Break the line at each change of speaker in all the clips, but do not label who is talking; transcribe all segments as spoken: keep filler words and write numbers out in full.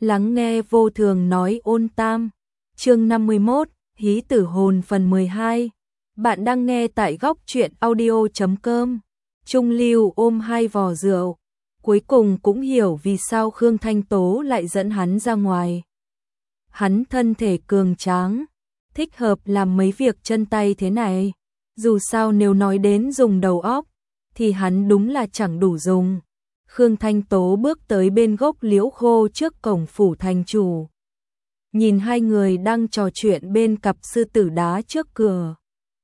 Lắng nghe vô thường nói ôn tam. Chương năm mươi mốt, Hí tử hồn phần mười hai. Bạn đang nghe tại góc truyện audio chấm com. Trung Lưu ôm hai vò rượu, cuối cùng cũng hiểu vì sao Khương Thanh Tố lại dẫn hắn ra ngoài. Hắn thân thể cường tráng, thích hợp làm mấy việc chân tay thế này. Dù sao nếu nói đến dùng đầu óc, thì hắn đúng là chẳng đủ dùng. Khương Thanh Tố bước tới bên gốc liễu khô trước cổng phủ thành chủ. Nhìn hai người đang trò chuyện bên cặp sư tử đá trước cửa.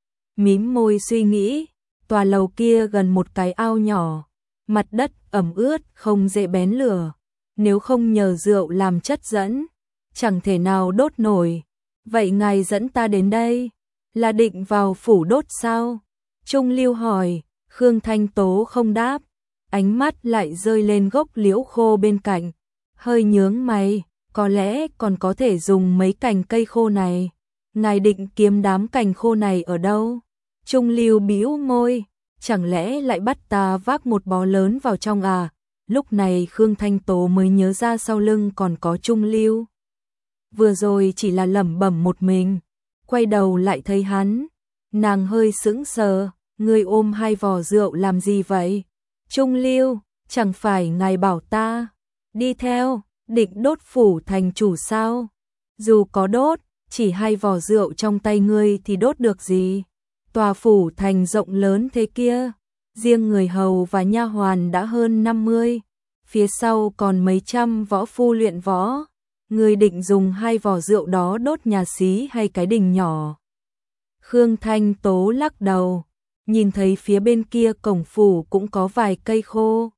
Mím môi suy nghĩ, tòa lầu kia gần một cái ao nhỏ, mặt đất ẩm ướt không dễ bén lửa. Nếu không nhờ rượu làm chất dẫn, chẳng thể nào đốt nổi. Vậy ngài dẫn ta đến đây, là định vào phủ đốt sao? Trung Lưu hỏi. Khương Thanh Tố không đáp, ánh mắt lại rơi lên gốc liễu khô bên cạnh, hơi nhướng mày, có lẽ còn có thể dùng mấy cành cây khô này. Ngài định kiếm đám cành khô này ở đâu? Trung Lưu bĩu môi, chẳng lẽ lại bắt ta vác một bó lớn vào trong à? Lúc này Khương Thanh Tố mới nhớ ra sau lưng còn có Trung Lưu. Vừa rồi chỉ là lẩm bẩm một mình, quay đầu lại thấy hắn, nàng hơi sững sờ. Ngươi ôm hai vò rượu làm gì vậy? Trung Lưu, chẳng phải ngài bảo ta đi theo, định đốt phủ thành chủ sao? Dù có đốt, chỉ hai vò rượu trong tay ngươi thì đốt được gì? Tòa phủ thành rộng lớn thế kia, riêng người hầu và nha hoàn đã hơn năm mươi, phía sau còn mấy trăm võ phu luyện võ. Ngươi định dùng hai vò rượu đó đốt nhà xí hay cái đình nhỏ? Khương Thanh Tố lắc đầu, nhìn thấy phía bên kia cổng phủ cũng có vài cây khô.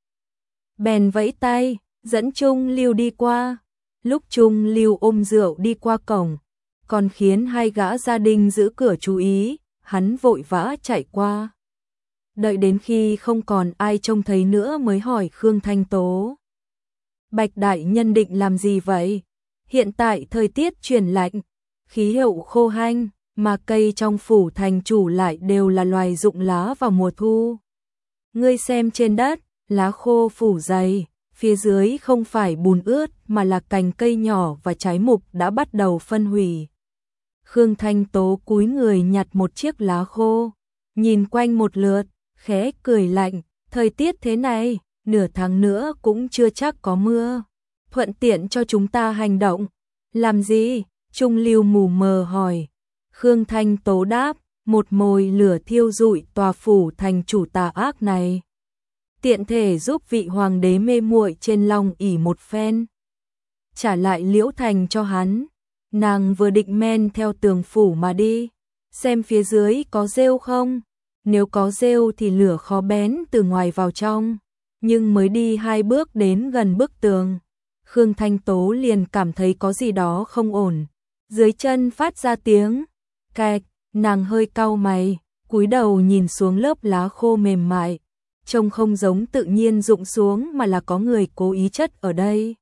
Bèn vẫy tay, dẫn Trung Lưu đi qua. Lúc Trung Lưu ôm rượu đi qua cổng, còn khiến hai gã gia đình giữ cửa chú ý, hắn vội vã chạy qua. Đợi đến khi không còn ai trông thấy nữa mới hỏi Khương Thanh Tố. Bạch đại nhân định làm gì vậy? Hiện tại thời tiết chuyển lạnh, khí hậu khô hanh, mà cây trong phủ thành chủ lại đều là loài rụng lá vào mùa thu. Ngươi xem trên đất, lá khô phủ dày, phía dưới không phải bùn ướt mà là cành cây nhỏ và trái mục đã bắt đầu phân hủy. Khương Thanh Tố cúi người nhặt một chiếc lá khô, nhìn quanh một lượt, khẽ cười lạnh, thời tiết thế này, nửa tháng nữa cũng chưa chắc có mưa. Thuận tiện cho chúng ta hành động. Làm gì? Trung Lưu mù mờ hỏi. Khương Thanh Tố đáp, một mồi lửa thiêu rụi tòa phủ thành chủ tà ác này. Tiện thể giúp vị hoàng đế mê muội trên long ỷ một phen. Trả lại liễu thành cho hắn. Nàng vừa định men theo tường phủ mà đi, xem phía dưới có rêu không. Nếu có rêu thì lửa khó bén từ ngoài vào trong. Nhưng mới đi hai bước đến gần bức tường, Khương Thanh Tố liền cảm thấy có gì đó không ổn. Dưới chân phát ra tiếng cạch, nàng hơi cau mày, cúi đầu nhìn xuống lớp lá khô mềm mại, trông không giống tự nhiên rụng xuống mà là có người cố ý chất ở đây.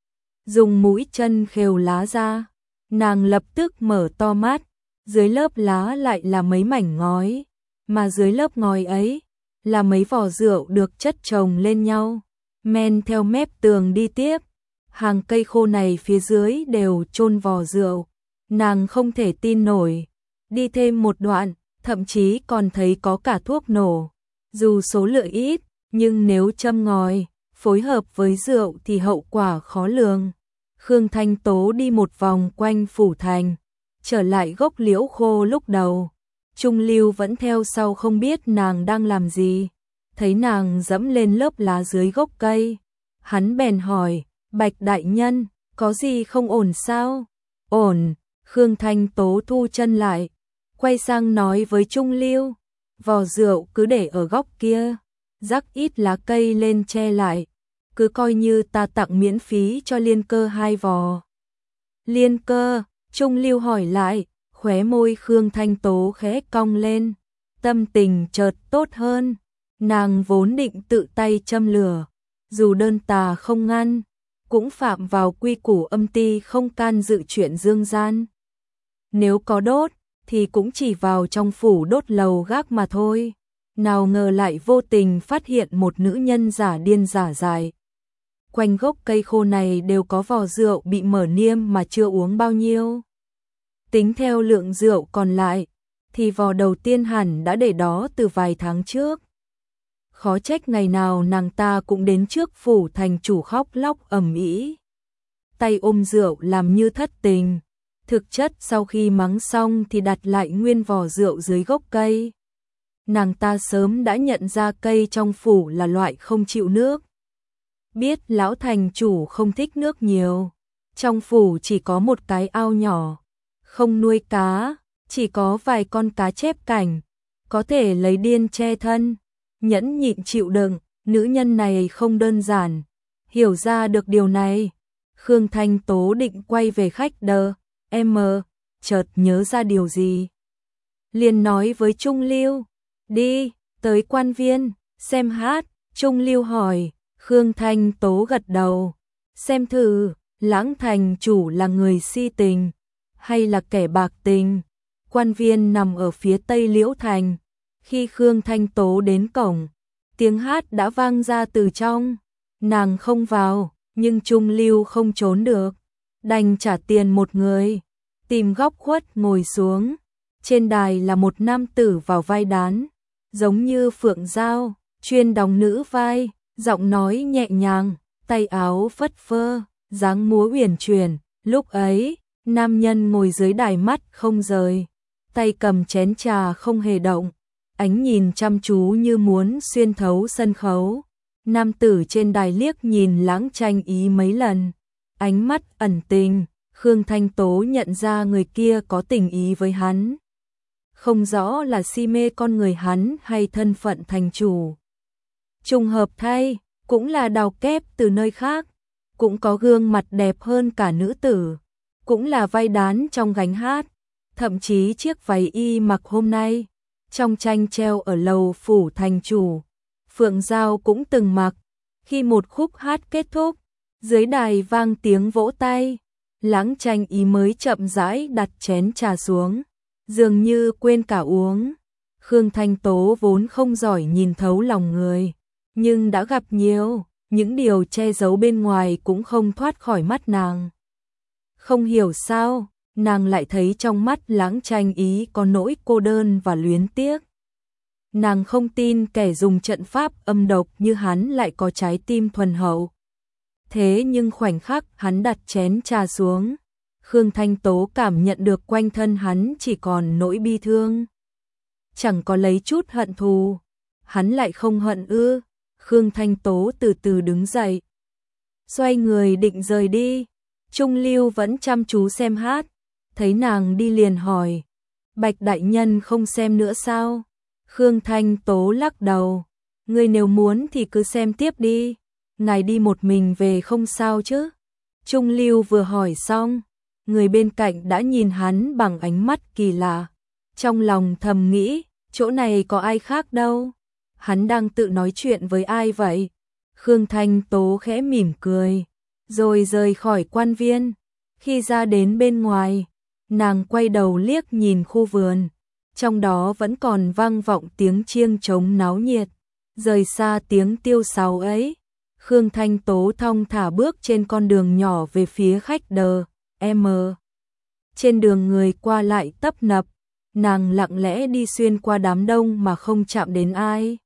Dùng mũi chân khều lá ra, nàng lập tức mở to mắt, dưới lớp lá lại là mấy mảnh ngói, mà dưới lớp ngói ấy là mấy vò rượu được chất chồng lên nhau, men theo mép tường đi tiếp. Hàng cây khô này phía dưới đều chôn vò rượu, nàng không thể tin nổi. Đi thêm một đoạn, thậm chí còn thấy có cả thuốc nổ. Dù số lượng ít, nhưng nếu châm ngòi, phối hợp với rượu thì hậu quả khó lường. Khương Thanh Tố đi một vòng quanh phủ thành, trở lại gốc liễu khô lúc đầu. Trung Lưu vẫn theo sau không biết nàng đang làm gì. Thấy nàng dẫm lên lớp lá dưới gốc cây, hắn bèn hỏi, Bạch đại nhân, có gì không ổn sao? Ổn. Khương Thanh Tố thu chân lại, quay sang nói với Trung Lưu, vò rượu cứ để ở góc kia, rắc ít lá cây lên che lại, cứ coi như ta tặng miễn phí cho Liên Cơ hai vò. Liên Cơ? Trung Lưu hỏi lại, khóe môi Khương Thanh Tố khẽ cong lên, tâm tình chợt tốt hơn. Nàng vốn định tự tay châm lửa, dù đơn tà không ngăn, cũng phạm vào quy củ âm ty không can dự chuyện dương gian. Nếu có đốt, thì cũng chỉ vào trong phủ đốt lầu gác mà thôi. Nào ngờ lại vô tình phát hiện một nữ nhân giả điên giả dại. quanh gốc cây khô này đều có vò rượu bị mở niêm mà chưa uống bao nhiêu. Tính theo lượng rượu còn lại, thì vò đầu tiên hẳn đã để đó từ vài tháng trước. Khó trách ngày nào nàng ta cũng đến trước phủ thành chủ khóc lóc ầm ĩ, tay ôm rượu làm như thất tình. Thực chất sau khi mắng xong thì đặt lại nguyên vò rượu dưới gốc cây. Nàng ta sớm đã nhận ra cây trong phủ là loại không chịu nước. Biết lão thành chủ không thích nước nhiều, trong phủ chỉ có một cái ao nhỏ, không nuôi cá, chỉ có vài con cá chép cảnh, có thể lấy điên che thân, nhẫn nhịn chịu đựng. Nữ nhân này không đơn giản. Hiểu ra được điều này, Khương Thanh Tố định quay về khách đờ, em chợt nhớ ra điều gì. Liền nói với Trung Lưu, đi, tới quan viên, xem hát. Trung Lưu hỏi, Khương Thanh Tố gật đầu, xem thử, Lãng thành chủ là người si tình, hay là kẻ bạc tình. Quan viên nằm ở phía tây Liễu Thành. Khi Khương Thanh Tố đến cổng, tiếng hát đã vang ra từ trong. Nàng không vào, nhưng Trung Lưu không trốn được, đành trả tiền một người, tìm góc khuất ngồi xuống. Trên đài là một nam tử vào vai đán, giống như Phượng Giao, chuyên đóng nữ vai, giọng nói nhẹ nhàng, tay áo phất phơ, dáng múa uyển chuyển. Lúc ấy, nam nhân ngồi dưới đài mắt không rời, tay cầm chén trà không hề động, ánh nhìn chăm chú như muốn xuyên thấu sân khấu. Nam tử trên đài liếc nhìn Lãng Tranh Ý mấy lần, ánh mắt ẩn tình. Khương Thanh Tố nhận ra người kia có tình ý với hắn, không rõ là si mê con người hắn hay thân phận thành chủ. Trùng hợp thay, cũng là đào kép từ nơi khác, cũng có gương mặt đẹp hơn cả nữ tử, cũng là vai đán trong gánh hát, thậm chí chiếc váy y mặc hôm nay trong tranh treo ở lầu phủ thành chủ, Phượng Giao cũng từng mặc. Khi một khúc hát kết thúc, dưới đài vang tiếng vỗ tay, Lãng Tranh Ý mới chậm rãi đặt chén trà xuống, dường như quên cả uống. Khương Thanh Tố vốn không giỏi nhìn thấu lòng người, nhưng đã gặp nhiều, những điều che giấu bên ngoài cũng không thoát khỏi mắt nàng. Không hiểu sao, nàng lại thấy trong mắt Lãng Tranh Ý có nỗi cô đơn và luyến tiếc. Nàng không tin kẻ dùng trận pháp âm độc như hắn lại có trái tim thuần hậu. Thế nhưng khoảnh khắc hắn đặt chén trà xuống, Khương Thanh Tố cảm nhận được quanh thân hắn chỉ còn nỗi bi thương. Chẳng có lấy chút hận thù. Hắn lại không hận ư? Khương Thanh Tố từ từ đứng dậy, xoay người định rời đi. Trung Lưu vẫn chăm chú xem hát, thấy nàng đi liền hỏi, Bạch đại nhân không xem nữa sao? Khương Thanh Tố lắc đầu, ngươi nếu muốn thì cứ xem tiếp đi, ngài đi một mình về không sao chứ? Trung Lưu vừa hỏi xong, người bên cạnh đã nhìn hắn bằng ánh mắt kỳ lạ, trong lòng thầm nghĩ, chỗ này có ai khác đâu, hắn đang tự nói chuyện với ai vậy? Khương Thanh Tố khẽ mỉm cười, rồi rời khỏi quan viên. Khi ra đến bên ngoài, nàng quay đầu liếc nhìn khu vườn, trong đó vẫn còn vang vọng tiếng chiêng trống náo nhiệt. Rời xa tiếng tiêu sáo ấy, Khương Thanh Tố thong thả bước trên con đường nhỏ về phía khách đờ, em. Trên đường người qua lại tấp nập, nàng lặng lẽ đi xuyên qua đám đông mà không chạm đến ai.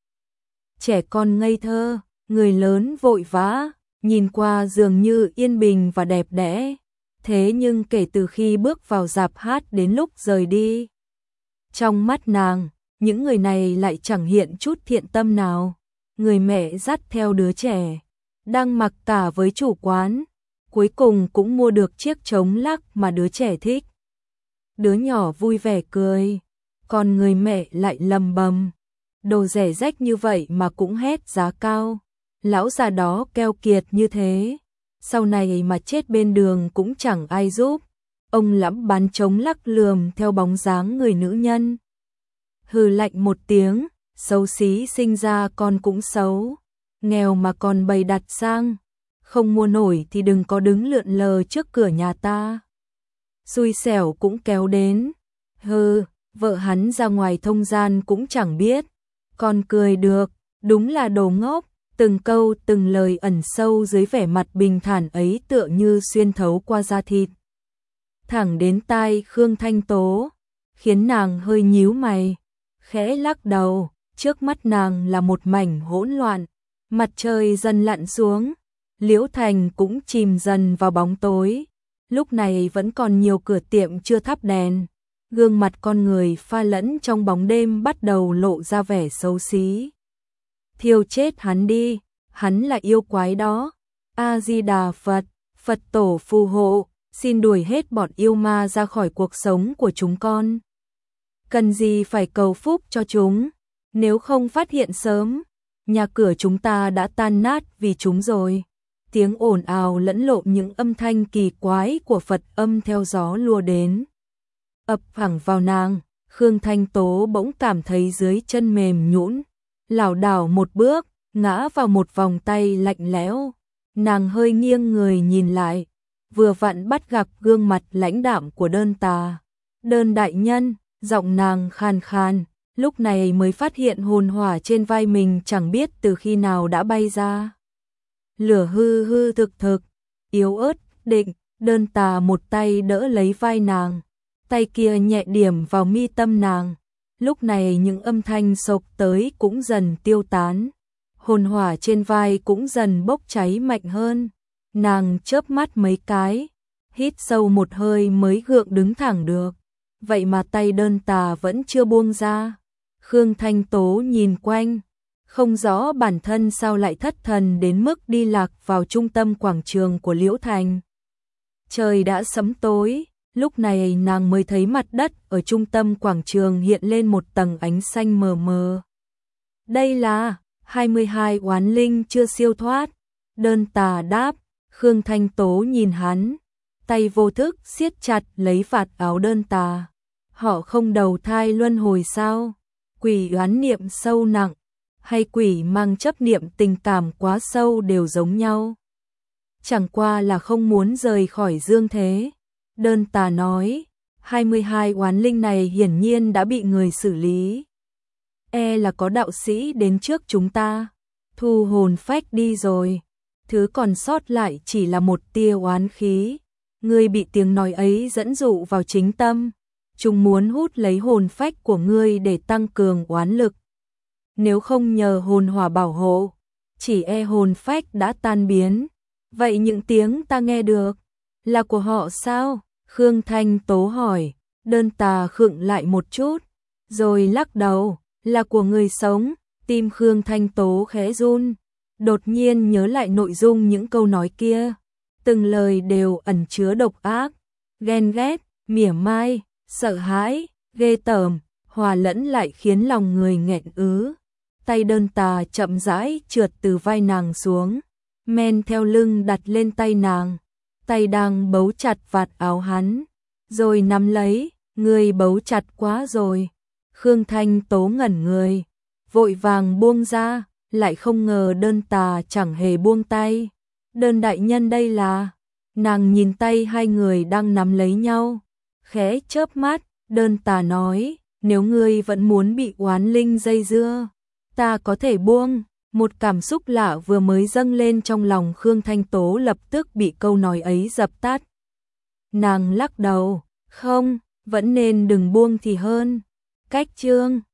Trẻ con ngây thơ, người lớn vội vã, nhìn qua dường như yên bình và đẹp đẽ. Thế nhưng kể từ khi bước vào rạp hát đến lúc rời đi, trong mắt nàng, những người này lại chẳng hiện chút thiện tâm nào. Người mẹ dắt theo đứa trẻ, đang mặc cả với chủ quán, cuối cùng cũng mua được chiếc trống lắc mà đứa trẻ thích. Đứa nhỏ vui vẻ cười, còn người mẹ lại lầm bầm, đồ rẻ rách như vậy mà cũng hét giá cao. Lão già đó keo kiệt như thế, sau này mà chết bên đường cũng chẳng ai giúp. Ông lắm bán trống lắc lườm theo bóng dáng người nữ nhân. Hừ lạnh một tiếng, xấu xí sinh ra con cũng xấu, nghèo mà còn bày đặt sang, không mua nổi thì đừng có đứng lượn lờ trước cửa nhà ta. Xui xẻo cũng kéo đến, hừ, vợ hắn ra ngoài thông gian cũng chẳng biết, còn cười được, đúng là đồ ngốc. Từng câu từng lời ẩn sâu dưới vẻ mặt bình thản ấy tựa như xuyên thấu qua da thịt, thẳng đến tai Khương Thanh Tố, khiến nàng hơi nhíu mày, khẽ lắc đầu. Trước mắt nàng là một mảnh hỗn loạn, mặt trời dần lặn xuống, Liễu Thành cũng chìm dần vào bóng tối. Lúc này vẫn còn nhiều cửa tiệm chưa thắp đèn, gương mặt con người pha lẫn trong bóng đêm bắt đầu lộ ra vẻ xấu xí. Thiêu chết hắn đi, hắn là yêu quái đó. A Di Đà Phật, Phật tổ phù hộ, xin đuổi hết bọn yêu ma ra khỏi cuộc sống của chúng con. Cần gì phải cầu phúc cho chúng, nếu không phát hiện sớm, nhà cửa chúng ta đã tan nát vì chúng rồi. Tiếng ồn ào lẫn lộn những âm thanh kỳ quái của Phật âm theo gió lùa đến, ập thẳng vào nàng. Khương Thanh Tố bỗng cảm thấy dưới chân mềm nhũn, lảo đảo một bước, ngã vào một vòng tay lạnh lẽo. Nàng hơi nghiêng người nhìn lại, vừa vặn bắt gặp gương mặt lãnh đạm của Đơn Tà. Đơn đại nhân, giọng nàng khàn khàn, lúc này mới phát hiện hồn hỏa trên vai mình chẳng biết từ khi nào đã bay ra. Lửa hư hư thực thực, yếu ớt, định. Đơn Tà một tay đỡ lấy vai nàng, tay kia nhẹ điểm vào mi tâm nàng. Lúc này những âm thanh sộc tới cũng dần tiêu tán, hồn hỏa trên vai cũng dần bốc cháy mạnh hơn. Nàng chớp mắt mấy cái, hít sâu một hơi mới gượng đứng thẳng được. Vậy mà tay Đơn Tà vẫn chưa buông ra. Khương Thanh Tố nhìn quanh, không rõ bản thân sao lại thất thần đến mức đi lạc vào trung tâm quảng trường của Liễu Thành. Trời đã sẫm tối, lúc này nàng mới thấy mặt đất ở trung tâm quảng trường hiện lên một tầng ánh xanh mờ mờ. Đây là hai mươi hai oán linh chưa siêu thoát. Đơn Tà đáp. Khương Thanh Tố nhìn hắn, tay vô thức siết chặt lấy vạt áo Đơn Tà. Họ không đầu thai luân hồi sao? Quỷ oán niệm sâu nặng, hay quỷ mang chấp niệm tình cảm quá sâu đều giống nhau. Chẳng qua là không muốn rời khỏi dương thế. Đơn Tà nói, hai mươi hai oán linh này hiển nhiên đã bị người xử lý. E là có đạo sĩ đến trước chúng ta, thu hồn phách đi rồi. Thứ còn sót lại chỉ là một tia oán khí. Ngươi bị tiếng nói ấy dẫn dụ vào chính tâm. Chúng muốn hút lấy hồn phách của ngươi để tăng cường oán lực. Nếu không nhờ hồn hỏa bảo hộ, chỉ e hồn phách đã tan biến. Vậy những tiếng ta nghe được là của họ sao? Khương Thanh Tố hỏi. Đơn Tà khựng lại một chút, rồi lắc đầu, là của người sống. Tim Khương Thanh Tố khẽ run, đột nhiên nhớ lại nội dung những câu nói kia. Từng lời đều ẩn chứa độc ác, ghen ghét, mỉa mai, sợ hãi, ghê tởm, hòa lẫn lại khiến lòng người nghẹn ứ. Tay Đơn Tà chậm rãi trượt từ vai nàng xuống, men theo lưng đặt lên tay nàng. Tay đang bấu chặt vạt áo hắn, rồi nắm lấy. Người bấu chặt quá rồi. Khương Thanh Tố ngẩn người, vội vàng buông ra, lại không ngờ Đơn Tà chẳng hề buông tay. Đơn đại nhân đây là... Nàng nhìn tay hai người đang nắm lấy nhau, khẽ chớp mắt. Đơn Tà nói, nếu ngươi vẫn muốn bị oán linh dây dưa, ta có thể buông. Một cảm xúc lạ vừa mới dâng lên trong lòng Khương Thanh Tố lập tức bị câu nói ấy dập tắt. Nàng lắc đầu, không, vẫn nên đừng buông thì hơn. Cách chương